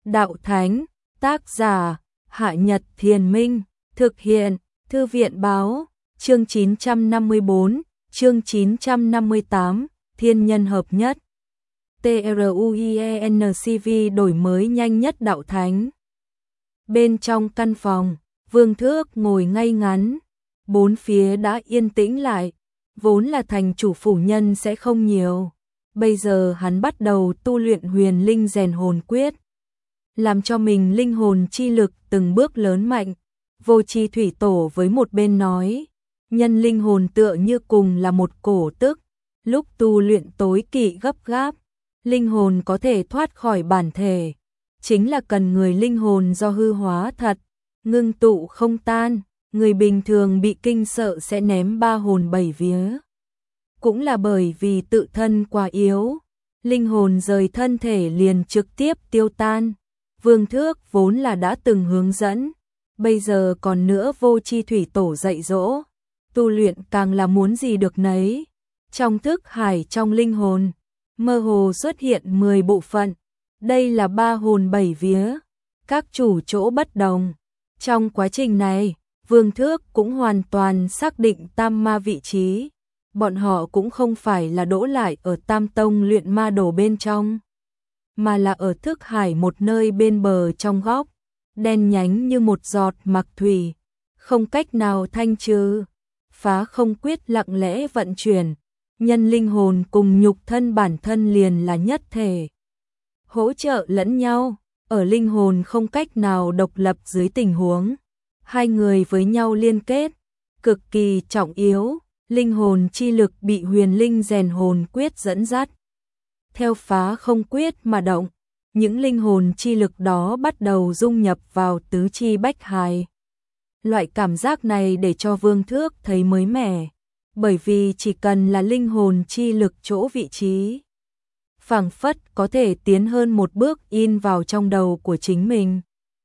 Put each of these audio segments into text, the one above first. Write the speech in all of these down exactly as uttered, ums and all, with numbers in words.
Đạo Thánh, tác giả, Hạ Nhật Thiền Minh, thực hiện, Thư viện Báo, chương chín trăm năm mươi bốn, chương chín trăm năm mươi tám, Thiên Nhân Hợp Nhất. TRUIENCV đổi mới nhanh nhất Đạo Thánh. Bên trong căn phòng, Vương Thước ngồi ngay ngắn, bốn phía đã yên tĩnh lại, vốn là thành chủ phủ nhân sẽ không nhiều. Bây giờ hắn bắt đầu tu luyện huyền linh rèn hồn quyết, làm cho mình linh hồn chi lực từng bước lớn mạnh. Vô Chi Thủy Tổ với một bên nói, nhân linh hồn tựa như cùng là một cổ tức, lúc tu luyện tối kỵ gấp gáp, linh hồn có thể thoát khỏi bản thể, chính là cần người linh hồn do hư hóa thật, ngưng tụ không tan, người bình thường bị kinh sợ sẽ ném ba hồn bảy vía. Cũng là bởi vì tự thân quá yếu, linh hồn rời thân thể liền trực tiếp tiêu tan. Vương Thước vốn là đã từng hướng dẫn, bây giờ còn nữa Vô Chi Thủy Tổ dạy dỗ, tu luyện càng là muốn gì được nấy. Trong thức hải trong linh hồn, mơ hồ xuất hiện mười bộ phận, đây là ba hồn bảy vía, các chủ chỗ bất đồng. Trong quá trình này, Vương Thước cũng hoàn toàn xác định tam ma vị trí, bọn họ cũng không phải là đỗ lại ở Tam Tông luyện ma đồ bên trong, mà là ở thức hải một nơi bên bờ trong góc, đen nhánh như một giọt mặc thủy, không cách nào thanh trừ. Phá không quyết lặng lẽ vận chuyển, nhân linh hồn cùng nhục thân bản thân liền là nhất thể, hỗ trợ lẫn nhau. Ở linh hồn không cách nào độc lập dưới tình huống, hai người với nhau liên kết, cực kỳ trọng yếu. Linh hồn chi lực bị huyền linh rèn hồn quyết dẫn dắt, theo phá không quyết mà động, những linh hồn chi lực đó bắt đầu dung nhập vào tứ chi bách hài. Loại cảm giác này để cho Vương Thước thấy mới mẻ, bởi vì chỉ cần là linh hồn chi lực chỗ vị trí, phảng phất có thể tiến hơn một bước in vào trong đầu của chính mình,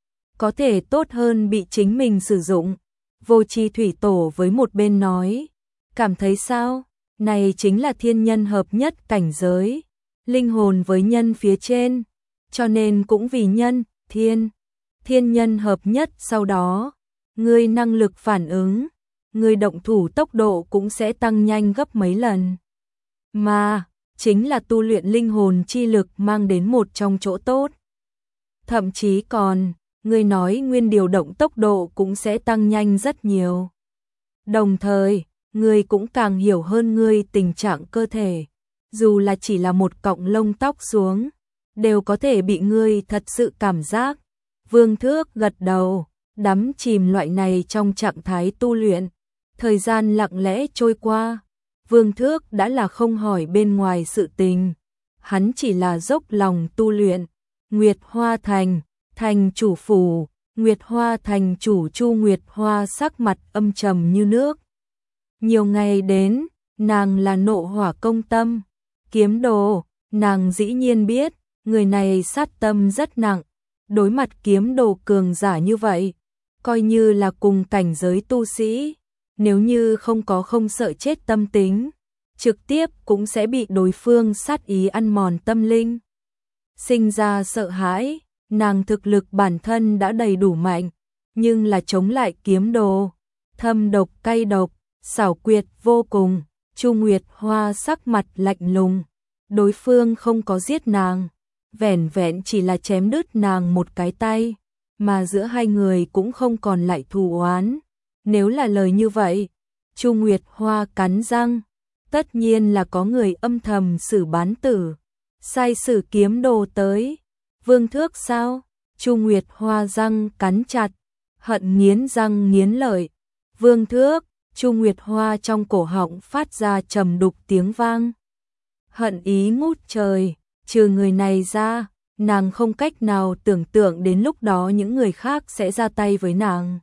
có thể tốt hơn bị chính mình sử dụng. Vô Chi Thủy Tổ với một bên nói, cảm thấy sao? Này chính là thiên nhân hợp nhất cảnh giới, linh hồn với nhân phía trên, cho nên cũng vì nhân, thiên, thiên nhân hợp nhất. Sau đó, người năng lực phản ứng, người động thủ tốc độ cũng sẽ tăng nhanh gấp mấy lần. Mà, chính là tu luyện linh hồn chi lực mang đến một trong chỗ tốt. Thậm chí còn, người nói nguyên điều động tốc độ cũng sẽ tăng nhanh rất nhiều. Đồng thời, người cũng càng hiểu hơn người tình trạng cơ thể, dù là chỉ là một cọng lông tóc xuống, đều có thể bị ngươi thật sự cảm giác. Vương Thước gật đầu, đắm chìm loại này trong trạng thái tu luyện. Thời gian lặng lẽ trôi qua, Vương Thước đã là không hỏi bên ngoài sự tình, hắn chỉ là dốc lòng tu luyện. Nguyệt Hoa Thành, thành chủ phủ, Nguyệt Hoa Thành chủ Chu Nguyệt Hoa sắc mặt âm trầm như nước. Nhiều ngày đến, nàng là nộ hỏa công tâm, kiếm đồ, nàng dĩ nhiên biết, người này sát tâm rất nặng, đối mặt kiếm đồ cường giả như vậy, coi như là cùng cảnh giới tu sĩ, nếu như không có không sợ chết tâm tính, trực tiếp cũng sẽ bị đối phương sát ý ăn mòn tâm linh. Sinh ra sợ hãi, nàng thực lực bản thân đã đầy đủ mạnh, nhưng là chống lại kiếm đồ, thâm độc cay độc, xảo quyệt vô cùng. Chu Nguyệt Hoa sắc mặt lạnh lùng, đối phương không có giết nàng, vẻn vẹn chỉ là chém đứt nàng một cái tay, mà giữa hai người cũng không còn lại thù oán. Nếu là lời như vậy, Chu Nguyệt Hoa cắn răng, tất nhiên là có người âm thầm xử bán tử, sai sử kiếm đồ tới. Vương Thước sao? Chu Nguyệt Hoa răng cắn chặt, hận nghiến răng nghiến lợi. Vương Thước, Chu Nguyệt Hoa trong cổ họng phát ra trầm đục tiếng vang. Hận ý ngút trời, trừ người này ra, nàng không cách nào tưởng tượng đến lúc đó những người khác sẽ ra tay với nàng.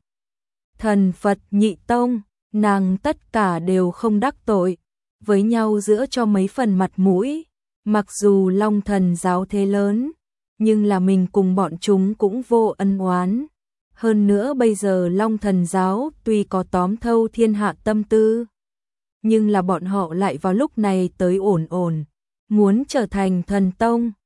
Thần Phật Nhị Tông, nàng tất cả đều không đắc tội, với nhau giữa cho mấy phần mặt mũi. Mặc dù Long Thần giáo thế lớn, nhưng là mình cùng bọn chúng cũng vô ân oán. Hơn nữa bây giờ Long Thần giáo tuy có tóm thâu thiên hạ tâm tư, nhưng là bọn họ lại vào lúc này tới ổn ổn, muốn trở thành thần tông.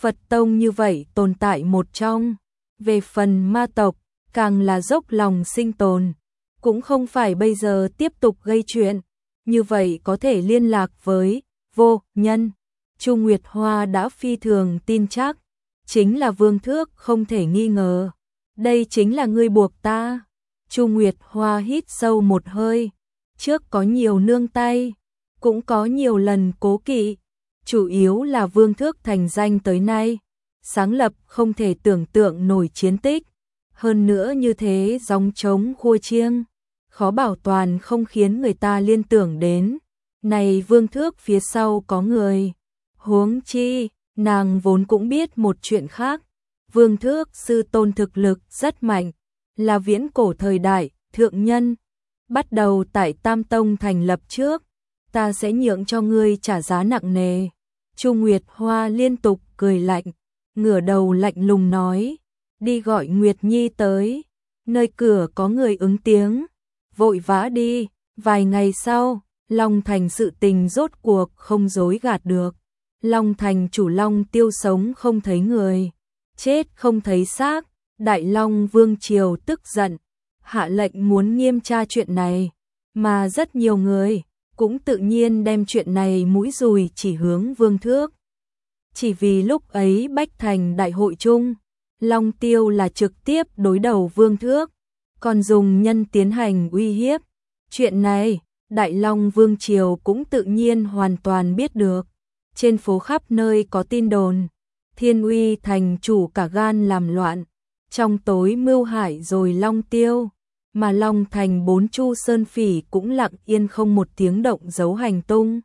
Phật tông như vậy tồn tại một trong. Về phần ma tộc, càng là dốc lòng sinh tồn, cũng không phải bây giờ tiếp tục gây chuyện, như vậy có thể liên lạc với vô nhân. Chu Nguyệt Hoa đã phi thường tin chắc, chính là Vương Thước không thể nghi ngờ. Đây chính là ngươi buộc ta. Chu Nguyệt Hoa hít sâu một hơi, trước có nhiều nương tay, cũng có nhiều lần cố kỵ, chủ yếu là Vương Thước thành danh tới nay, sáng lập không thể tưởng tượng nổi chiến tích, hơn nữa như thế gióng trống khua chiêng, khó bảo toàn không khiến người ta liên tưởng đến. Này Vương Thước phía sau có người, huống chi, nàng vốn cũng biết một chuyện khác, Vương Thước sư tôn thực lực rất mạnh, là viễn cổ thời đại, thượng nhân, bắt đầu tại Tam Tông thành lập trước, ta sẽ nhượng cho ngươi trả giá nặng nề. Chu Nguyệt Hoa liên tục cười lạnh, ngửa đầu lạnh lùng nói, đi gọi Nguyệt Nhi tới, nơi cửa có người ứng tiếng, vội vã đi. Vài ngày sau, Long Thành sự tình rốt cuộc không dối gạt được, Long Thành chủ Long Tiêu sống không thấy người, chết không thấy xác, Đại Long Vương Triều tức giận, hạ lệnh muốn nghiêm tra chuyện này, mà rất nhiều người cũng tự nhiên đem chuyện này mũi dùi chỉ hướng Vương Thước. Chỉ vì lúc ấy Bách Thành đại hội chung, Long Tiêu là trực tiếp đối đầu Vương Thước, còn dùng nhân tiến hành uy hiếp. Chuyện này, Đại Long Vương Triều cũng tự nhiên hoàn toàn biết được. Trên phố khắp nơi có tin đồn, Thiên Uy thành chủ cả gan làm loạn, trong tối mưu hại rồi Long Tiêu, mà Long Thành bốn chu sơn phỉ cũng lặng yên không một tiếng động giấu hành tung.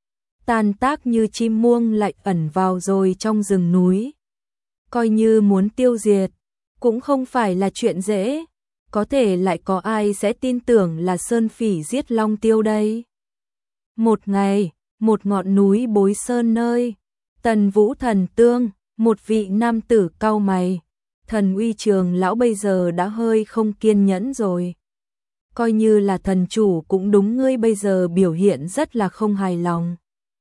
Tan tác như chim muông lại ẩn vào rồi trong rừng núi. Coi như muốn tiêu diệt, cũng không phải là chuyện dễ, có thể lại có ai sẽ tin tưởng là sơn phỉ giết Long Tiêu đây. Một ngày, một ngọn núi Bối Sơn nơi, Tần Vũ Thần Tương, một vị nam tử cau mày, Thần Uy Trường lão bây giờ đã hơi không kiên nhẫn rồi. Coi như là thần chủ cũng đúng, ngươi bây giờ biểu hiện rất là không hài lòng.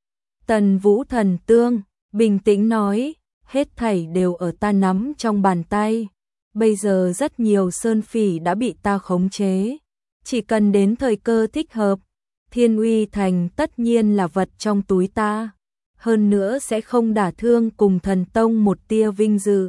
Tần Vũ Thần Tương bình tĩnh nói, hết thảy đều ở ta nắm trong bàn tay, bây giờ rất nhiều sơn phỉ đã bị ta khống chế, chỉ cần đến thời cơ thích hợp, Thiên Uy Thành tất nhiên là vật trong túi ta, hơn nữa sẽ không đả thương cùng thần tông một tia vinh dự.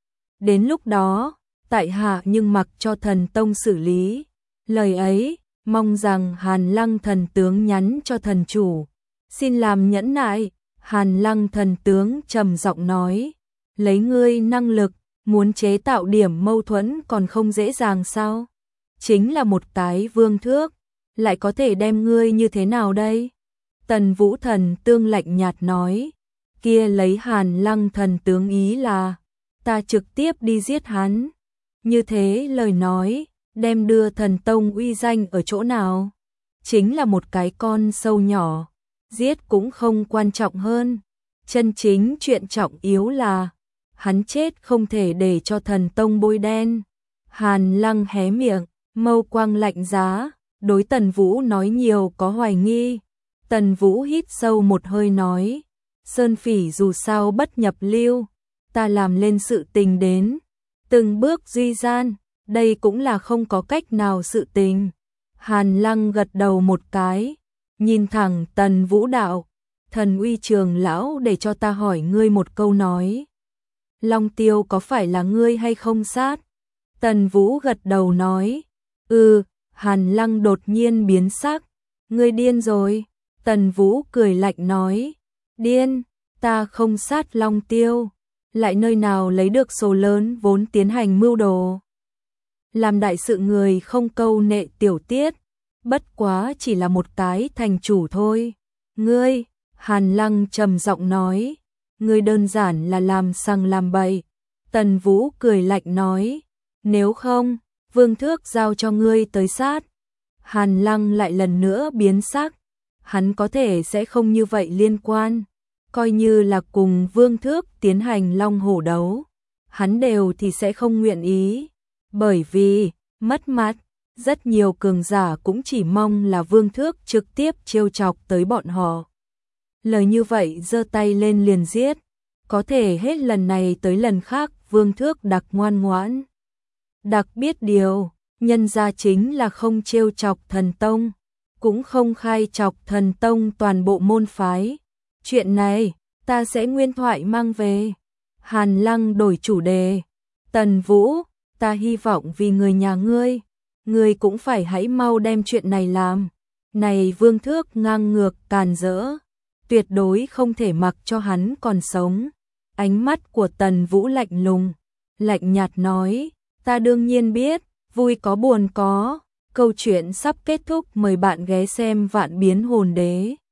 Đến lúc đó, tại hạ nhưng mặc cho thần tông xử lý. Lời ấy, mong rằng Hàn Lăng thần tướng nhắn cho thần chủ, xin làm nhẫn nại. Hàn Lăng thần tướng trầm giọng nói, lấy ngươi năng lực, muốn chế tạo điểm mâu thuẫn còn không dễ dàng sao? Chính là một cái Vương Thước, lại có thể đem ngươi như thế nào đây? Tần Vũ Thần Tương lạnh nhạt nói, kia lấy Hàn Lăng thần tướng ý là, ta trực tiếp đi giết hắn. Như thế lời nói, đem đưa thần tông uy danh ở chỗ nào? Chính là một cái con sâu nhỏ, giết cũng không quan trọng hơn. Chân chính chuyện trọng yếu là, hắn chết không thể để cho thần tông bôi đen. Hàn Lăng hé miệng, mâu quang lạnh giá, đối Tần Vũ nói nhiều có hoài nghi. Tần Vũ hít sâu một hơi nói, sơn phỉ dù sao bất nhập lưu, ta làm lên sự tình đến, từng bước duy gian, đây cũng là không có cách nào sự tình. Hàn Lăng gật đầu một cái, nhìn thẳng Tần Vũ đạo, Thần Uy Trường lão để cho ta hỏi ngươi một câu nói. Long Tiêu có phải là ngươi hay không sát? Tần Vũ gật đầu nói, ừ. Hàn Lăng đột nhiên biến sắc, ngươi điên rồi. Tần Vũ cười lạnh nói, điên, ta không sát Long Tiêu, lại nơi nào lấy được số lớn vốn tiến hành mưu đồ. Làm đại sự người không câu nệ tiểu tiết, bất quá chỉ là một cái thành chủ thôi. Ngươi, Hàn Lăng trầm giọng nói, ngươi đơn giản là làm sằng làm bậy. Tần Vũ cười lạnh nói, nếu không, Vương Thước giao cho ngươi tới sát. Hàn Lăng lại lần nữa biến sắc, hắn có thể sẽ không như vậy liên quan, coi như là cùng Vương Thước tiến hành long hổ đấu, hắn đều thì sẽ không nguyện ý, bởi vì, mất mặt, rất nhiều cường giả cũng chỉ mong là Vương Thước trực tiếp trêu chọc tới bọn họ. Lời như vậy giơ tay lên liền giết, có thể hết lần này tới lần khác Vương Thước đặc ngoan ngoãn. Đặc biết điều, nhân ra chính là không trêu chọc thần tông, cũng không khai chọc thần tông toàn bộ môn phái. Chuyện này, ta sẽ nguyên thoại mang về. Hàn Lăng đổi chủ đề. Tần Vũ, ta hy vọng vì người nhà ngươi, ngươi cũng phải hãy mau đem chuyện này làm. Này Vương Thước ngang ngược càn rỡ, tuyệt đối không thể mặc cho hắn còn sống. Ánh mắt của Tần Vũ lạnh lùng, lạnh nhạt nói, ta đương nhiên biết, vui có buồn có. Câu chuyện sắp kết thúc, mời bạn ghé xem Vạn Biến Hồn Đế.